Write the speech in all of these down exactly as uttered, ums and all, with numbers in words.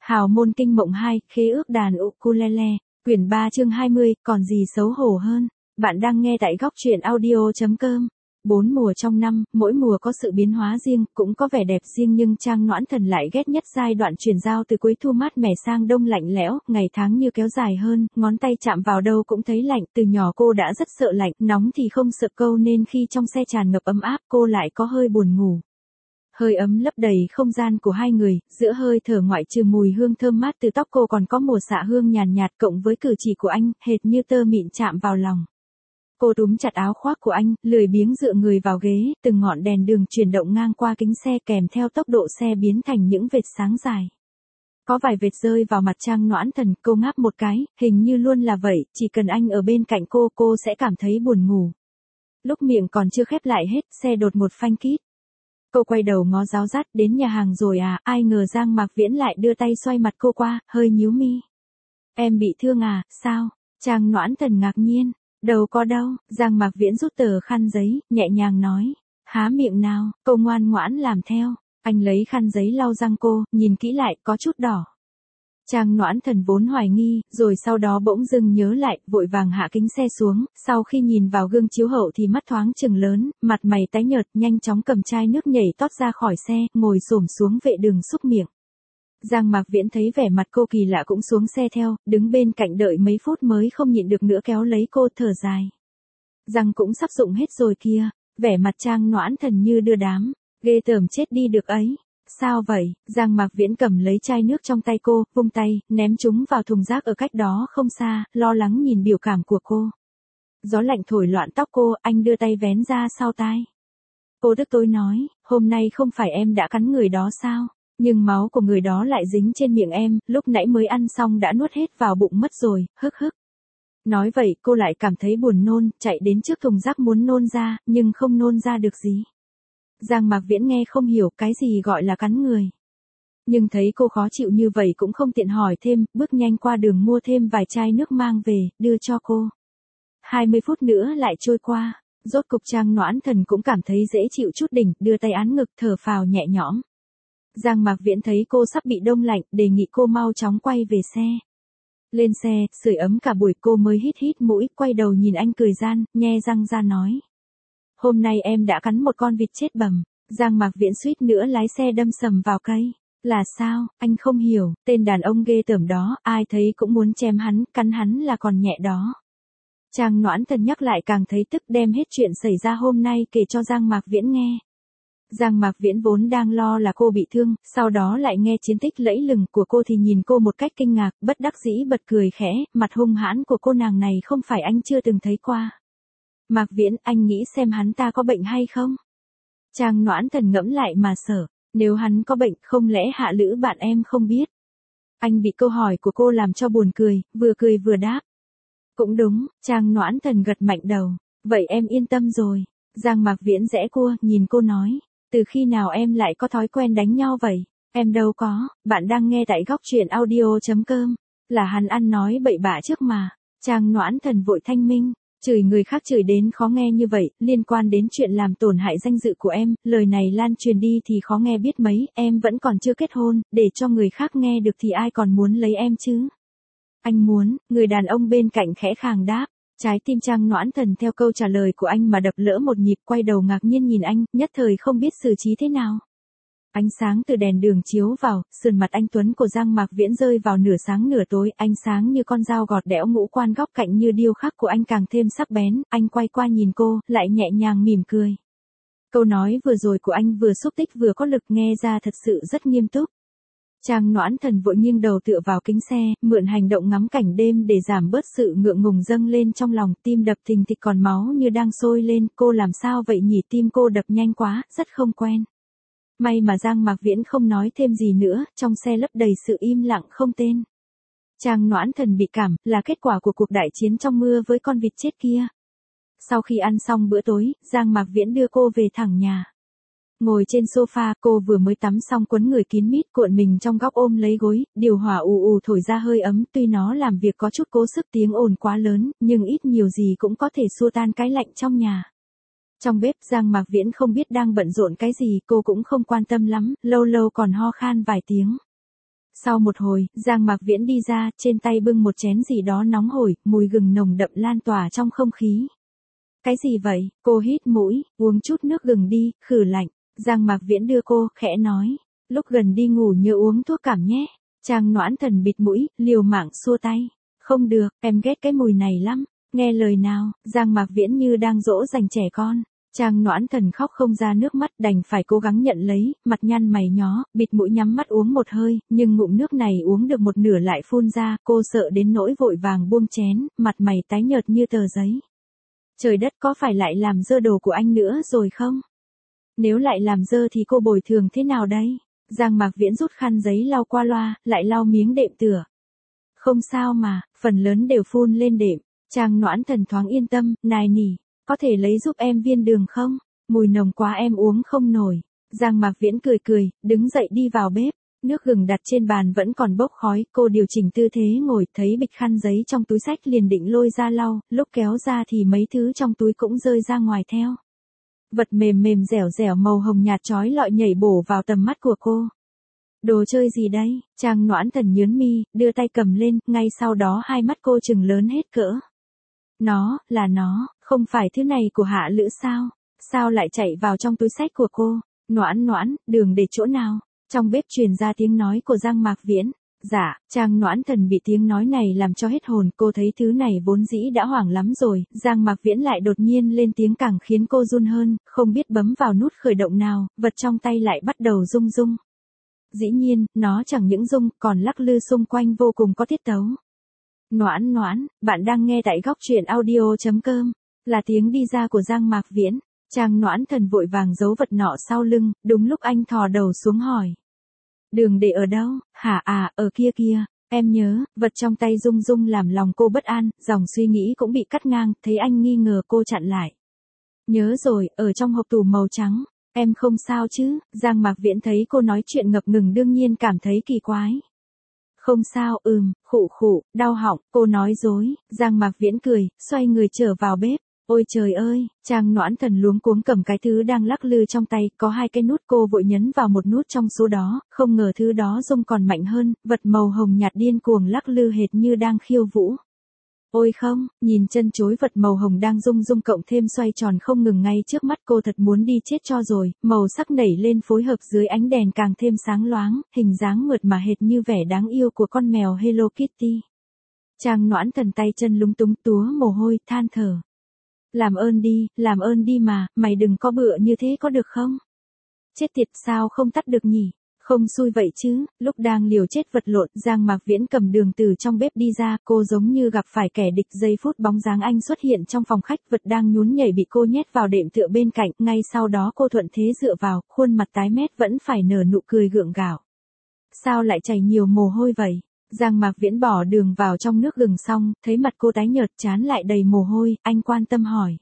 Hào môn kinh mộng hai, khế ước đàn ukulele, quyển ba chương hai mươi, còn gì xấu hổ hơn. Bạn đang nghe tại góc truyện audio chấm com. Bốn mùa trong năm, mỗi mùa có sự biến hóa riêng, cũng có vẻ đẹp riêng, nhưng Trang Noãn Thần lại ghét nhất giai đoạn chuyển giao từ cuối thu mát mẻ sang đông lạnh lẽo, ngày tháng như kéo dài hơn, ngón tay chạm vào đâu cũng thấy lạnh, từ nhỏ cô đã rất sợ lạnh, nóng thì không sợ câu nên khi trong xe tràn ngập ấm áp cô lại có hơi buồn ngủ. Hơi ấm lấp đầy không gian của hai người, giữa hơi thở ngoại trừ mùi hương thơm mát từ tóc cô còn có mùa xạ hương nhàn nhạt, nhạt cộng với cử chỉ của anh, hệt như tơ mịn chạm vào lòng. Cô túm chặt áo khoác của anh, lười biếng dựa người vào ghế, từng ngọn đèn đường chuyển động ngang qua kính xe kèm theo tốc độ xe biến thành những vệt sáng dài. Có vài vệt rơi vào mặt Trang Noãn Thần, cô ngáp một cái, hình như luôn là vậy, chỉ cần anh ở bên cạnh cô, cô sẽ cảm thấy buồn ngủ. Lúc miệng còn chưa khép lại hết, xe đột một phanh kít. Cô quay đầu ngó giáo dắt, đến nhà hàng rồi à, ai ngờ Giang Mạc Viễn lại đưa tay xoay mặt cô qua, hơi nhíu mi. Em bị thương à, sao? Trang Noãn Thần ngạc nhiên. Đâu có đâu, Giang Mạc Viễn rút tờ khăn giấy, nhẹ nhàng nói. Há miệng nào, cô ngoan ngoãn làm theo. Anh lấy khăn giấy lau răng cô, nhìn kỹ lại, có chút đỏ. Trang Noãn Thần vốn hoài nghi, rồi sau đó bỗng dưng nhớ lại, vội vàng hạ kính xe xuống, sau khi nhìn vào gương chiếu hậu thì mắt thoáng chừng lớn, mặt mày tái nhợt, nhanh chóng cầm chai nước nhảy tót ra khỏi xe, ngồi xổm xuống vệ đường xúc miệng. Giang Mạc Viễn thấy vẻ mặt cô kỳ lạ cũng xuống xe theo, đứng bên cạnh đợi mấy phút mới không nhịn được nữa kéo lấy cô, thở dài. Răng cũng sắp rụng hết rồi kia, vẻ mặt Trang Noãn Thần như đưa đám, ghê tởm chết đi được ấy. Sao vậy? Giang Mạc Viễn cầm lấy chai nước trong tay cô, vung tay, ném chúng vào thùng rác ở cách đó không xa, lo lắng nhìn biểu cảm của cô. Gió lạnh thổi loạn tóc cô, anh đưa tay vén ra sau tai. Cô tức tối nói, hôm nay không phải em đã cắn người đó sao? Nhưng máu của người đó lại dính trên miệng em, lúc nãy mới ăn xong đã nuốt hết vào bụng mất rồi, hức hức. Nói vậy cô lại cảm thấy buồn nôn, chạy đến trước thùng rác muốn nôn ra, nhưng không nôn ra được gì. Giang Mạc Viễn nghe không hiểu cái gì gọi là cắn người. Nhưng thấy cô khó chịu như vậy cũng không tiện hỏi thêm, bước nhanh qua đường mua thêm vài chai nước mang về, đưa cho cô. hai mươi phút nữa lại trôi qua, rốt cục Trang Noãn Thần cũng cảm thấy dễ chịu chút đỉnh, đưa tay án ngực thở phào nhẹ nhõm. Giang Mạc Viễn thấy cô sắp bị đông lạnh, đề nghị cô mau chóng quay về xe. Lên xe, sưởi ấm cả buổi cô mới hít hít mũi, quay đầu nhìn anh cười gian, nhe răng ra nói. Hôm nay em đã cắn một con vịt chết bầm. Giang Mạc Viễn suýt nữa lái xe đâm sầm vào cây. Là sao, anh không hiểu, tên đàn ông ghê tởm đó, ai thấy cũng muốn chém hắn, cắn hắn là còn nhẹ đó. Trang Noãn Thần nhắc lại càng thấy tức, đem hết chuyện xảy ra hôm nay kể cho Giang Mạc Viễn nghe. Giang Mạc Viễn vốn đang lo là cô bị thương, sau đó lại nghe chiến tích lẫy lừng của cô thì nhìn cô một cách kinh ngạc, bất đắc dĩ bật cười khẽ, mặt hung hãn của cô nàng này không phải anh chưa từng thấy qua. Mạc Viễn, anh nghĩ xem hắn ta có bệnh hay không? Trang Noãn Thần ngẫm lại mà sợ, nếu hắn có bệnh không lẽ Hạ Lữ bạn em không biết? Anh bị câu hỏi của cô làm cho buồn cười, vừa cười vừa đáp. Cũng đúng, Trang Noãn Thần gật mạnh đầu, vậy em yên tâm rồi. Giang Mạc Viễn rẽ cua, nhìn cô nói, từ khi nào em lại có thói quen đánh nhau vậy? Em đâu có, bạn đang nghe tại góc truyện audio chấm com, là hắn ăn nói bậy bạ trước mà. Trang Noãn Thần vội thanh minh. Chửi người khác chửi đến khó nghe như vậy, liên quan đến chuyện làm tổn hại danh dự của em, lời này lan truyền đi thì khó nghe biết mấy, em vẫn còn chưa kết hôn, để cho người khác nghe được thì ai còn muốn lấy em chứ? Anh muốn, người đàn ông bên cạnh khẽ khàng đáp, trái tim Trang Noãn Thần theo câu trả lời của anh mà đập lỡ một nhịp, quay đầu ngạc nhiên nhìn anh, nhất thời không biết xử trí thế nào. Ánh sáng từ đèn đường chiếu vào, sườn mặt anh tuấn của Giang Mạc Viễn rơi vào nửa sáng nửa tối, ánh sáng như con dao gọt đẽo ngũ quan góc cạnh như điêu khắc của anh càng thêm sắc bén, anh quay qua nhìn cô, lại nhẹ nhàng mỉm cười. Câu nói vừa rồi của anh vừa xúc tích vừa có lực, nghe ra thật sự rất nghiêm túc. Trang Noãn Thần vội nghiêng đầu tựa vào kính xe, mượn hành động ngắm cảnh đêm để giảm bớt sự ngượng ngùng dâng lên trong lòng, tim đập thình thịch còn máu như đang sôi lên, cô làm sao vậy nhỉ, tim cô đập nhanh quá, rất không quen. May mà Giang Mạc Viễn không nói thêm gì nữa, trong xe lấp đầy sự im lặng không tên. Trang Noãn Thần bị cảm, là kết quả của cuộc đại chiến trong mưa với con vịt chết kia. Sau khi ăn xong bữa tối, Giang Mạc Viễn đưa cô về thẳng nhà. Ngồi trên sofa, cô vừa mới tắm xong quấn người kín mít, cuộn mình trong góc ôm lấy gối, điều hòa ù ù thổi ra hơi ấm, tuy nó làm việc có chút cố sức tiếng ồn quá lớn, nhưng ít nhiều gì cũng có thể xua tan cái lạnh trong nhà. Trong bếp Giang Mạc Viễn không biết đang bận rộn cái gì, cô cũng không quan tâm lắm, lâu lâu còn ho khan vài tiếng. Sau một hồi, Giang Mạc Viễn đi ra, trên tay bưng một chén gì đó nóng hổi, mùi gừng nồng đậm lan tỏa trong không khí. Cái gì vậy? Cô hít mũi, uống chút nước gừng đi, khử lạnh. Giang Mạc Viễn đưa cô, khẽ nói. Lúc gần đi ngủ nhớ uống thuốc cảm nhé. Trang Noãn Thần bịt mũi, liều mạng xua tay. Không được, em ghét cái mùi này lắm. Nghe lời nào, Giang Mạc Viễn như đang dỗ dành trẻ con. Trang Noãn Thần khóc không ra nước mắt, đành phải cố gắng nhận lấy, mặt nhăn mày nhó, bịt mũi nhắm mắt uống một hơi, nhưng ngụm nước này uống được một nửa lại phun ra, cô sợ đến nỗi vội vàng buông chén, mặt mày tái nhợt như tờ giấy. Trời đất, có phải lại làm dơ đồ của anh nữa rồi không? Nếu lại làm dơ thì cô bồi thường thế nào đây? Giang Mạc Viễn rút khăn giấy lau qua loa, lại lau miếng đệm tựa. Không sao mà, phần lớn đều phun lên đệm. Trang Noãn Thần thoáng yên tâm, nài nỉ, có thể lấy giúp em viên đường không? Mùi nồng quá em uống không nổi. Giang Mạc Viễn cười cười, đứng dậy đi vào bếp. Nước gừng đặt trên bàn vẫn còn bốc khói, cô điều chỉnh tư thế ngồi, thấy bịch khăn giấy trong túi xách liền định lôi ra lau, lúc kéo ra thì mấy thứ trong túi cũng rơi ra ngoài theo. Vật mềm mềm dẻo dẻo màu hồng nhạt chói lọi nhảy bổ vào tầm mắt của cô. Đồ chơi gì đây? Trang Noãn Thần nhớn mi, đưa tay cầm lên, ngay sau đó hai mắt cô trừng lớn hết cỡ. Nó, là nó, không phải thứ này của Hạ Lữ sao? Sao lại chạy vào trong túi xách của cô? Noãn Noãn, đường để chỗ nào? Trong bếp truyền ra tiếng nói của Giang Mạc Viễn. Dạ, Trang Noãn Thần bị tiếng nói này làm cho hết hồn, cô thấy thứ này vốn dĩ đã hoảng lắm rồi, Giang Mạc Viễn lại đột nhiên lên tiếng càng khiến cô run hơn, không biết bấm vào nút khởi động nào, vật trong tay lại bắt đầu rung rung. Dĩ nhiên, nó chẳng những rung, còn lắc lư xung quanh vô cùng có tiết tấu. Noãn Noãn, bạn đang nghe tại góc truyện audio.com, là tiếng đi ra của Giang Mạc Viễn. Trang Noãn Thần vội vàng giấu vật nọ sau lưng, đúng lúc anh thò đầu xuống hỏi. Đường để ở đâu? Hả à, ở kia kia. Em nhớ, vật trong tay rung rung làm lòng cô bất an, dòng suy nghĩ cũng bị cắt ngang, thấy anh nghi ngờ cô chặn lại. Nhớ rồi, ở trong hộp tủ màu trắng. Em không sao chứ? Giang Mạc Viễn thấy cô nói chuyện ngập ngừng đương nhiên cảm thấy kỳ quái. Không sao, ừm, khụ khụ, đau họng, cô nói dối. Giang Mạc Viễn cười, xoay người trở vào bếp. Ôi trời ơi, Trang Noãn Thần luống cuống cầm cái thứ đang lắc lư trong tay, có hai cái nút, cô vội nhấn vào một nút trong số đó, không ngờ thứ đó rung còn mạnh hơn, vật màu hồng nhạt điên cuồng lắc lư hệt như đang khiêu vũ. Ôi không, nhìn chân chối vật màu hồng đang rung rung cộng thêm xoay tròn không ngừng ngay trước mắt cô thật muốn đi chết cho rồi, màu sắc nảy lên phối hợp dưới ánh đèn càng thêm sáng loáng, hình dáng mượt mà hệt như vẻ đáng yêu của con mèo Hello Kitty. Trang Noãn Thần tay chân lúng túng túa mồ hôi, than thở. Làm ơn đi, làm ơn đi mà, mày đừng có bựa như thế có được không? Chết tiệt, sao không tắt được nhỉ? Không xui vậy chứ, lúc đang liều chết vật lộn, Giang Mạc Viễn cầm đường từ trong bếp đi ra, cô giống như gặp phải kẻ địch, giây phút bóng dáng anh xuất hiện trong phòng khách, vật đang nhún nhảy bị cô nhét vào đệm tựa bên cạnh, ngay sau đó cô thuận thế dựa vào, khuôn mặt tái mét vẫn phải nở nụ cười gượng gạo. Sao lại chảy nhiều mồ hôi vậy? Giang Mạc Viễn bỏ đường vào trong nước gừng xong, thấy mặt cô tái nhợt chán lại đầy mồ hôi, anh quan tâm hỏi.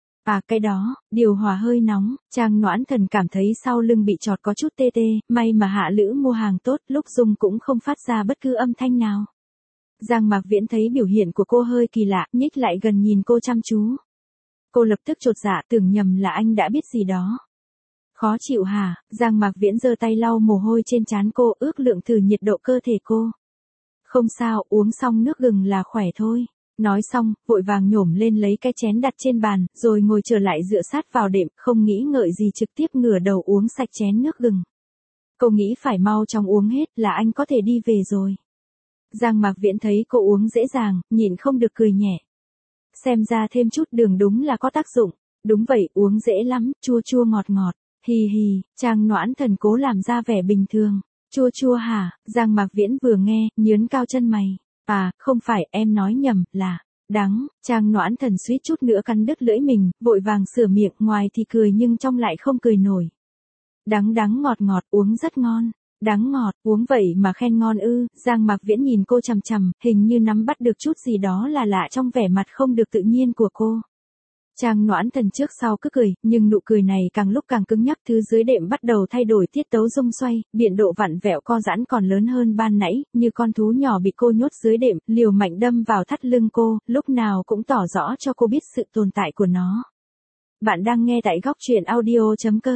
À cái đó, điều hòa hơi nóng, Trang Noãn Thần cảm thấy sau lưng bị chọt có chút tê tê, may mà Hạ Lữ mua hàng tốt, lúc dùng cũng không phát ra bất cứ âm thanh nào. Giang Mạc Viễn thấy biểu hiện của cô hơi kỳ lạ, nhích lại gần nhìn cô chăm chú. Cô lập tức chột dạ tưởng nhầm là anh đã biết gì đó. Khó chịu hả? Giang Mạc Viễn giơ tay lau mồ hôi trên trán cô, ước lượng thử nhiệt độ cơ thể cô. Không sao, uống xong nước gừng là khỏe thôi. Nói xong, vội vàng nhổm lên lấy cái chén đặt trên bàn, rồi ngồi trở lại dựa sát vào đệm, không nghĩ ngợi gì trực tiếp ngửa đầu uống sạch chén nước gừng. Cô nghĩ phải mau chóng uống hết là anh có thể đi về rồi. Giang Mạc Viễn thấy cô uống dễ dàng, nhịn không được cười nhẹ. Xem ra thêm chút đường đúng là có tác dụng. Đúng vậy, uống dễ lắm, chua chua ngọt ngọt. Hì hì, Trang Noãn Thần cố làm ra vẻ bình thường. Chua chua hả? Giang Mạc Viễn vừa nghe, nhớn cao chân mày. À, không phải, em nói nhầm, là đắng. Trang Noãn Thần suýt chút nữa cắn đứt lưỡi mình, vội vàng sửa miệng, ngoài thì cười nhưng trong lại không cười nổi. Đắng đắng ngọt ngọt, uống rất ngon. Đắng ngọt, uống vậy mà khen ngon ư? Giang Mạc Viễn nhìn cô chằm chằm, hình như nắm bắt được chút gì đó là lạ trong vẻ mặt không được tự nhiên của cô. Trang Noãn Thần trước sau cứ cười, nhưng nụ cười này càng lúc càng cứng nhắc, thứ dưới đệm bắt đầu thay đổi tiết tấu rung xoay, biện độ vặn vẹo co giãn còn lớn hơn ban nãy, như con thú nhỏ bị cô nhốt dưới đệm, liều mạnh đâm vào thắt lưng cô, lúc nào cũng tỏ rõ cho cô biết sự tồn tại của nó. Bạn đang nghe tại góc truyện audio chấm com.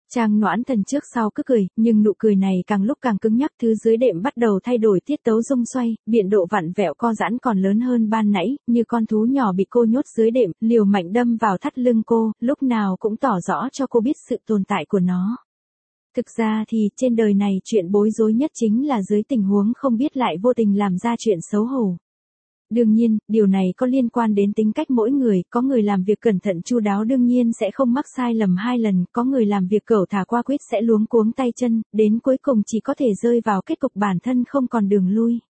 Trang Noãn Thần trước sau cứ cười, nhưng nụ cười này càng lúc càng cứng nhắc, thứ dưới đệm bắt đầu thay đổi tiết tấu rung xoay, biện độ vặn vẹo co giãn còn lớn hơn ban nãy, như con thú nhỏ bị cô nhốt dưới đệm, liều mạnh đâm vào thắt lưng cô, lúc nào cũng tỏ rõ cho cô biết sự tồn tại của nó. Thực ra thì, trên đời này chuyện bối rối nhất chính là dưới tình huống không biết lại vô tình làm ra chuyện xấu hổ. Đương nhiên, điều này có liên quan đến tính cách mỗi người, có người làm việc cẩn thận chu đáo đương nhiên sẽ không mắc sai lầm hai lần, có người làm việc cẩu thả qua quyết sẽ luống cuống tay chân, đến cuối cùng chỉ có thể rơi vào kết cục bản thân không còn đường lui.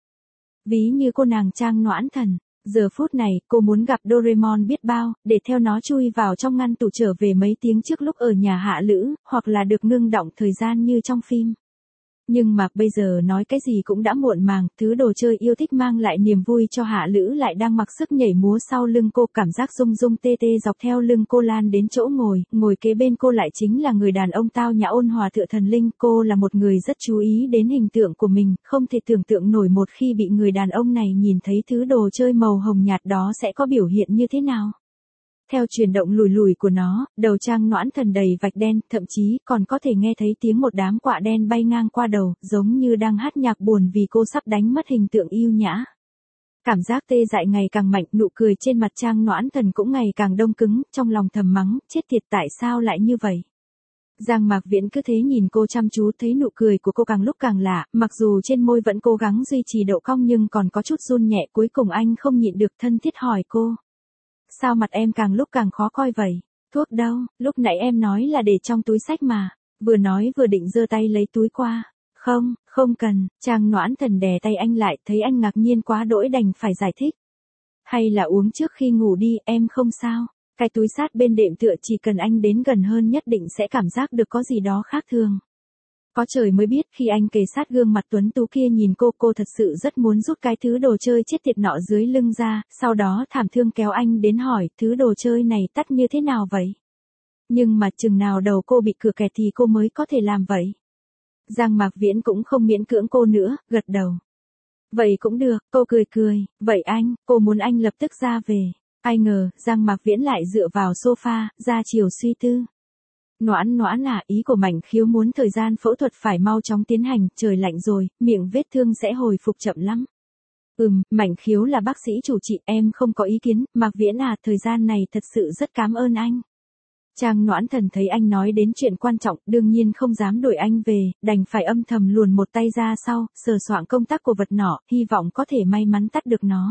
Ví như cô nàng Trang Noãn Thần, giờ phút này, cô muốn gặp Doraemon biết bao, để theo nó chui vào trong ngăn tủ trở về mấy tiếng trước lúc ở nhà Hạ Lữ, hoặc là được ngưng đọng thời gian như trong phim. Nhưng mà bây giờ nói cái gì cũng đã muộn màng, thứ đồ chơi yêu thích mang lại niềm vui cho Hạ Lữ lại đang mặc sức nhảy múa sau lưng cô, cảm giác rung rung tê tê dọc theo lưng cô lan đến chỗ ngồi, ngồi kế bên cô lại chính là người đàn ông tao nhã ôn hòa tựa thần linh, cô là một người rất chú ý đến hình tượng của mình, không thể tưởng tượng nổi một khi bị người đàn ông này nhìn thấy thứ đồ chơi màu hồng nhạt đó sẽ có biểu hiện như thế nào. Theo chuyển động lùi lùi của nó, đầu Trang Noãn Thần đầy vạch đen, thậm chí còn có thể nghe thấy tiếng một đám quạ đen bay ngang qua đầu, giống như đang hát nhạc buồn vì cô sắp đánh mất hình tượng yêu nhã. Cảm giác tê dại ngày càng mạnh, nụ cười trên mặt Trang Noãn Thần cũng ngày càng đông cứng, trong lòng thầm mắng, chết tiệt tại sao lại như vậy. Giang Mạc Viễn cứ thế nhìn cô chăm chú, thấy nụ cười của cô càng lúc càng lạ, mặc dù trên môi vẫn cố gắng duy trì độ cong nhưng còn có chút run nhẹ, cuối cùng anh không nhịn được thân thiết hỏi cô. Sao mặt em càng lúc càng khó coi vậy? Thuốc đâu, lúc nãy em nói là để trong túi xách mà. Vừa nói vừa định giơ tay lấy túi qua. Không, không cần, Trang Noãn Thần đè tay anh lại, thấy anh ngạc nhiên quá đỗi đành phải giải thích. Hay là uống trước khi ngủ đi, em không sao. Cái túi sát bên đệm tựa chỉ cần anh đến gần hơn nhất định sẽ cảm giác được có gì đó khác thường. Có trời mới biết khi anh kề sát gương mặt tuấn tú kia nhìn cô, cô thật sự rất muốn rút cái thứ đồ chơi chết tiệt nọ dưới lưng ra, sau đó thảm thương kéo anh đến hỏi, thứ đồ chơi này tắt như thế nào vậy? Nhưng mà chừng nào đầu cô bị cửa kẹt thì cô mới có thể làm vậy. Giang Mạc Viễn cũng không miễn cưỡng cô nữa, gật đầu. Vậy cũng được, cô cười cười, vậy anh, cô muốn anh lập tức ra về. Ai ngờ, Giang Mạc Viễn lại dựa vào sofa, ra chiều suy tư. Noãn Noãn là ý của Mạnh Khiếu muốn thời gian phẫu thuật phải mau chóng tiến hành, trời lạnh rồi, miệng vết thương sẽ hồi phục chậm lắm. Ừm, Mạnh Khiếu là bác sĩ chủ trị, em không có ý kiến, Mạc Viễn à, thời gian này thật sự rất cảm ơn anh. Trang Noãn Thần thấy anh nói đến chuyện quan trọng, đương nhiên không dám đuổi anh về, đành phải âm thầm luồn một tay ra sau, sờ soạng công tắc của vật nọ, hy vọng có thể may mắn tắt được nó.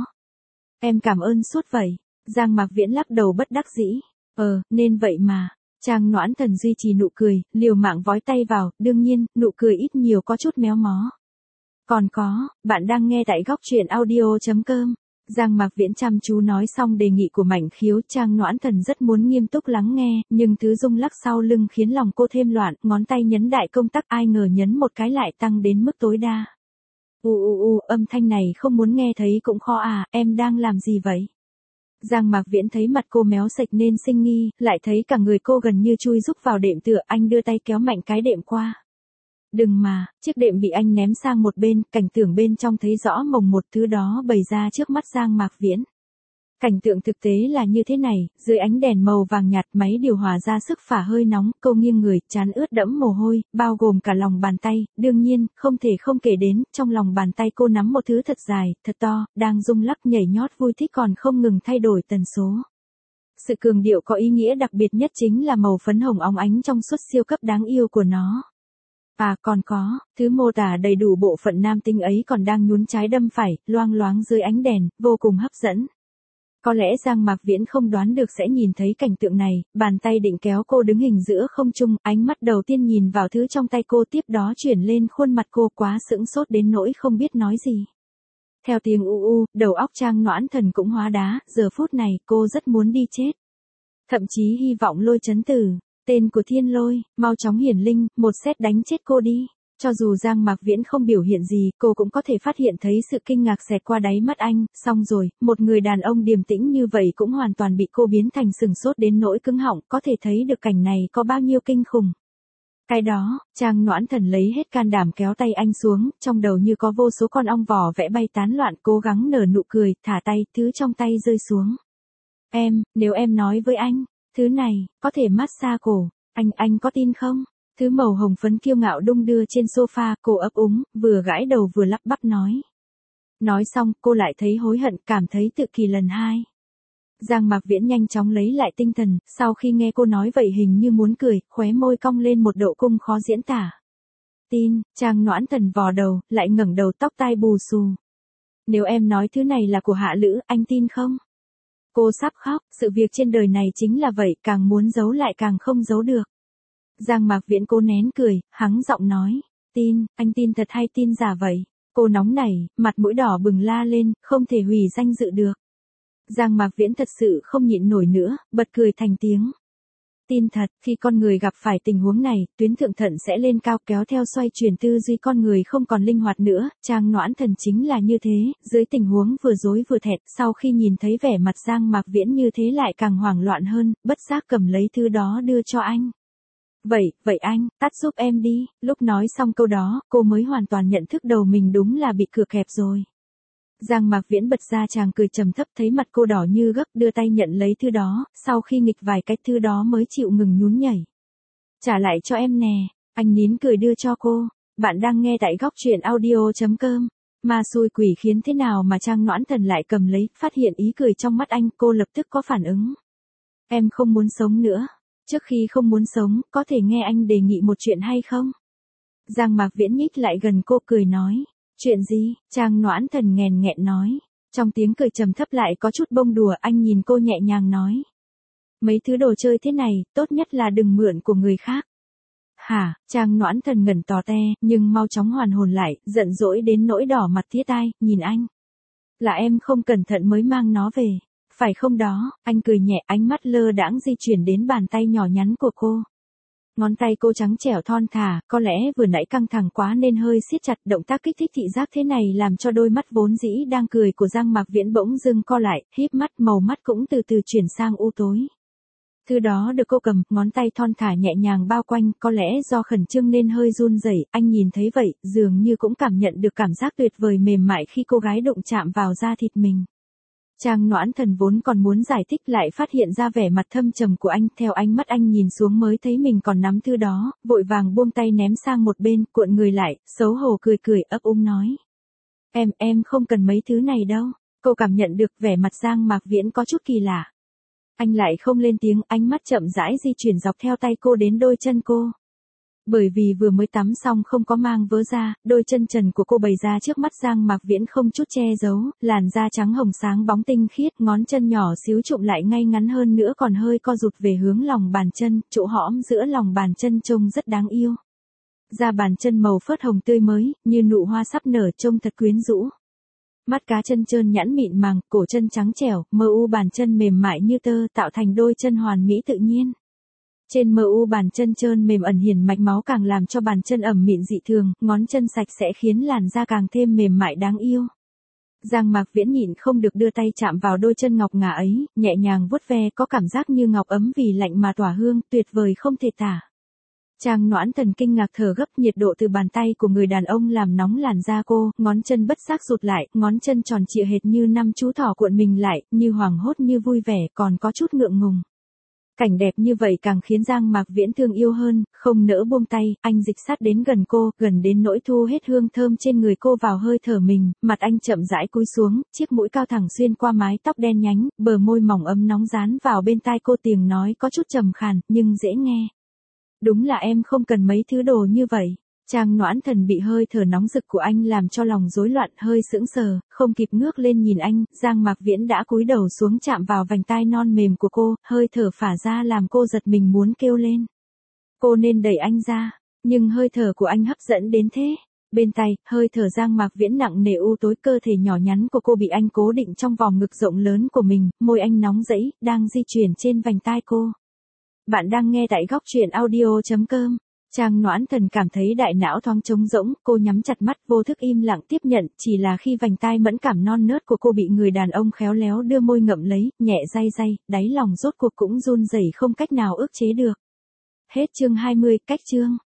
Em cảm ơn suốt vậy. Giang Mạc Viễn lắc đầu bất đắc dĩ. Ờ, nên vậy mà. Trang Noãn Thần duy trì nụ cười, liều mạng vói tay vào, đương nhiên, nụ cười ít nhiều có chút méo mó. Còn có, bạn đang nghe tại góc truyện audio chấm com. Giang Mạc Viễn chăm chú nói xong đề nghị của Mạnh Khiếu, Trang Noãn Thần rất muốn nghiêm túc lắng nghe, nhưng thứ rung lắc sau lưng khiến lòng cô thêm loạn, ngón tay nhấn đại công tắc, ai ngờ nhấn một cái lại tăng đến mức tối đa. U u u, âm thanh này không muốn nghe thấy cũng khó à, em đang làm gì vậy? Giang Mạc Viễn thấy mặt cô méo sạch nên sinh nghi, lại thấy cả người cô gần như chui rúc vào đệm tựa, anh đưa tay kéo mạnh cái đệm qua. Đừng mà, chiếc đệm bị anh ném sang một bên, cảnh tượng bên trong thấy rõ mồng một, thứ đó bày ra trước mắt Giang Mạc Viễn. Cảnh tượng thực tế là như thế này, dưới ánh đèn màu vàng nhạt, máy điều hòa ra sức phả hơi nóng, cô nghiêng người, trán ướt đẫm mồ hôi, bao gồm cả lòng bàn tay, đương nhiên, không thể không kể đến, trong lòng bàn tay cô nắm một thứ thật dài, thật to, đang rung lắc nhảy nhót vui thích còn không ngừng thay đổi tần số. Sự cường điệu có ý nghĩa đặc biệt nhất chính là màu phấn hồng óng ánh trong suốt siêu cấp đáng yêu của nó. À còn có, thứ mô tả đầy đủ bộ phận nam tinh ấy còn đang nhún trái đâm phải, loang loáng dưới ánh đèn, vô cùng hấp dẫn. Có lẽ Giang Mạc Viễn không đoán được sẽ nhìn thấy cảnh tượng này, bàn tay định kéo cô đứng hình giữa không trung, ánh mắt đầu tiên nhìn vào thứ trong tay cô, tiếp đó chuyển lên khuôn mặt cô, quá sững sốt đến nỗi không biết nói gì. Theo tiếng u u, đầu óc Trang Noãn Thần cũng hóa đá, giờ phút này cô rất muốn đi chết. Thậm chí hy vọng Lôi Chấn Tử, tên của Thiên Lôi, mau chóng hiển linh, một sét đánh chết cô đi. Cho dù Giang Mạc Viễn không biểu hiện gì, cô cũng có thể phát hiện thấy sự kinh ngạc xẹt qua đáy mắt anh, xong rồi, một người đàn ông điềm tĩnh như vậy cũng hoàn toàn bị cô biến thành sừng sốt đến nỗi cứng họng, có thể thấy được cảnh này có bao nhiêu kinh khủng. Cái đó, Trang Noãn Thần lấy hết can đảm kéo tay anh xuống, trong đầu như có vô số con ong vỏ vẽ bay tán loạn, cố gắng nở nụ cười, thả tay, thứ trong tay rơi xuống. Em, nếu em nói với anh, thứ này, có thể massage cổ, anh, anh có tin không? Thứ màu hồng phấn kiêu ngạo đung đưa trên sofa, cô ấp úng, vừa gãi đầu vừa lắp bắp nói. Nói xong, cô lại thấy hối hận, cảm thấy tự kỳ lần hai. Giang Mạc Viễn nhanh chóng lấy lại tinh thần, sau khi nghe cô nói vậy hình như muốn cười, khóe môi cong lên một độ cung khó diễn tả. Tin, Trang Noãn Thần vò đầu, lại ngẩng đầu tóc tai bù xù. Nếu em nói thứ này là của Hạ Lữ, anh tin không? Cô sắp khóc, sự việc trên đời này chính là vậy, càng muốn giấu lại càng không giấu được. Giang Mạc Viễn cố nén cười, hắng giọng nói. Tin, anh tin thật hay tin giả vậy? Cô nóng nảy, mặt mũi đỏ bừng la lên, không thể hủy danh dự được. Giang Mạc Viễn thật sự không nhịn nổi nữa, bật cười thành tiếng. Tin thật, khi con người gặp phải tình huống này, tuyến thượng thận sẽ lên cao kéo theo xoay chuyển tư duy con người không còn linh hoạt nữa, Trang Noãn Thần chính là như thế, dưới tình huống vừa dối vừa thẹt, sau khi nhìn thấy vẻ mặt Giang Mạc Viễn như thế lại càng hoảng loạn hơn, bất giác cầm lấy thứ đó đưa cho anh. Vậy, vậy anh, tắt giúp em đi, lúc nói xong câu đó, cô mới hoàn toàn nhận thức đầu mình đúng là bị cửa kẹp rồi. Giang Mạc Viễn bật ra chàng cười trầm thấp thấy mặt cô đỏ như gấc đưa tay nhận lấy thứ đó, sau khi nghịch vài cách thứ đó mới chịu ngừng nhún nhảy. Trả lại cho em nè, anh nín cười đưa cho cô, bạn đang nghe tại góc truyện audio.com. Mà xui quỷ khiến thế nào mà Trang Noãn Thần lại cầm lấy, phát hiện ý cười trong mắt anh, cô lập tức có phản ứng. Em không muốn sống nữa, trước khi không muốn sống, có thể nghe anh đề nghị một chuyện hay không? Giang Mạc Viễn nhích lại gần cô cười nói. Chuyện gì? Trang Noãn Thần nghèn nghẹn nói. Trong tiếng cười trầm thấp lại có chút bông đùa, anh nhìn cô nhẹ nhàng nói. Mấy thứ đồ chơi thế này, tốt nhất là đừng mượn của người khác. Hả? Trang Noãn Thần ngẩn tò te, nhưng mau chóng hoàn hồn lại, giận dỗi đến nỗi đỏ mặt tía tai, nhìn anh. Là em không cẩn thận mới mang nó về. Phải không đó? Anh cười nhẹ, ánh mắt lơ đãng di chuyển đến bàn tay nhỏ nhắn của cô. Ngón tay cô trắng trẻo thon thả, có lẽ vừa nãy căng thẳng quá nên hơi siết chặt, động tác kích thích thị giác thế này làm cho đôi mắt vốn dĩ đang cười của Giang Mạc Viễn bỗng dưng co lại, híp mắt, màu mắt cũng từ từ chuyển sang u tối. Thứ đó được cô cầm, ngón tay thon thả nhẹ nhàng bao quanh, có lẽ do khẩn trương nên hơi run rẩy, anh nhìn thấy vậy, dường như cũng cảm nhận được cảm giác tuyệt vời mềm mại khi cô gái đụng chạm vào da thịt mình. Trang Noãn Thần vốn còn muốn giải thích lại phát hiện ra vẻ mặt thâm trầm của anh, theo ánh mắt anh nhìn xuống mới thấy mình còn nắm thứ đó, vội vàng buông tay ném sang một bên, cuộn người lại, xấu hổ cười cười ấp úng nói. Em, em không cần mấy thứ này đâu. Cô cảm nhận được vẻ mặt Giang Mạc Viễn có chút kỳ lạ. Anh lại không lên tiếng, ánh mắt chậm rãi di chuyển dọc theo tay cô đến đôi chân cô. Bởi vì vừa mới tắm xong không có mang vớ ra, đôi chân trần của cô bày ra trước mắt Giang Mạc Viễn không chút che giấu, làn da trắng hồng sáng bóng tinh khiết, ngón chân nhỏ xíu trụm lại ngay ngắn hơn nữa còn hơi co rụt về hướng lòng bàn chân, chỗ hõm giữa lòng bàn chân trông rất đáng yêu. Da bàn chân màu phớt hồng tươi mới, như nụ hoa sắp nở trông thật quyến rũ. Mắt cá chân trơn nhẵn mịn màng, cổ chân trắng trẻo, mờ u bàn chân mềm mại như tơ tạo thành đôi chân hoàn mỹ tự nhiên. Trên mờ u bàn chân trơn mềm ẩn hiển mạch máu càng làm cho bàn chân ẩm mịn dị thường, ngón chân sạch sẽ khiến làn da càng thêm mềm mại đáng yêu. Giang Mạc Viễn nhịn không được đưa tay chạm vào đôi chân ngọc ngà ấy, nhẹ nhàng vuốt ve có cảm giác như ngọc ấm vì lạnh mà tỏa hương, tuyệt vời không thể tả. Trang Noãn Thần kinh ngạc thở gấp, nhiệt độ từ bàn tay của người đàn ông làm nóng làn da cô, ngón chân bất giác rụt lại, ngón chân tròn trịa hệt như năm chú thỏ cuộn mình lại, như hoảng hốt như vui vẻ, còn có chút ngượng ngùng. Cảnh đẹp như vậy càng khiến Giang Mạc Viễn thương yêu hơn, không nỡ buông tay, anh dịch sát đến gần cô, gần đến nỗi thu hết hương thơm trên người cô vào hơi thở mình, mặt anh chậm rãi cúi xuống, chiếc mũi cao thẳng xuyên qua mái tóc đen nhánh, bờ môi mỏng ấm nóng dán vào bên tai cô, tiếng nói có chút trầm khàn, nhưng dễ nghe. Đúng là em không cần mấy thứ đồ như vậy. Trang Noãn Thần bị hơi thở nóng rực của anh làm cho lòng rối loạn, hơi sững sờ, không kịp ngước lên nhìn anh, Giang Mạc Viễn đã cúi đầu xuống chạm vào vành tai non mềm của cô, hơi thở phả ra làm cô giật mình muốn kêu lên. Cô nên đẩy anh ra, nhưng hơi thở của anh hấp dẫn đến thế. Bên tay, hơi thở Giang Mạc Viễn nặng nề u tối, cơ thể nhỏ nhắn của cô bị anh cố định trong vòng ngực rộng lớn của mình, môi anh nóng rẫy, đang di chuyển trên vành tai cô. Bạn đang nghe tại góc truyện audio.com. Trang Noãn Thần cảm thấy đại não thoáng trống rỗng, cô nhắm chặt mắt vô thức im lặng tiếp nhận, chỉ là khi vành tai mẫn cảm non nớt của cô bị người đàn ông khéo léo đưa môi ngậm lấy, nhẹ day day, đáy lòng rốt cuộc cũng run rẩy không cách nào ức chế được. Hết chương hai mươi, cách chương.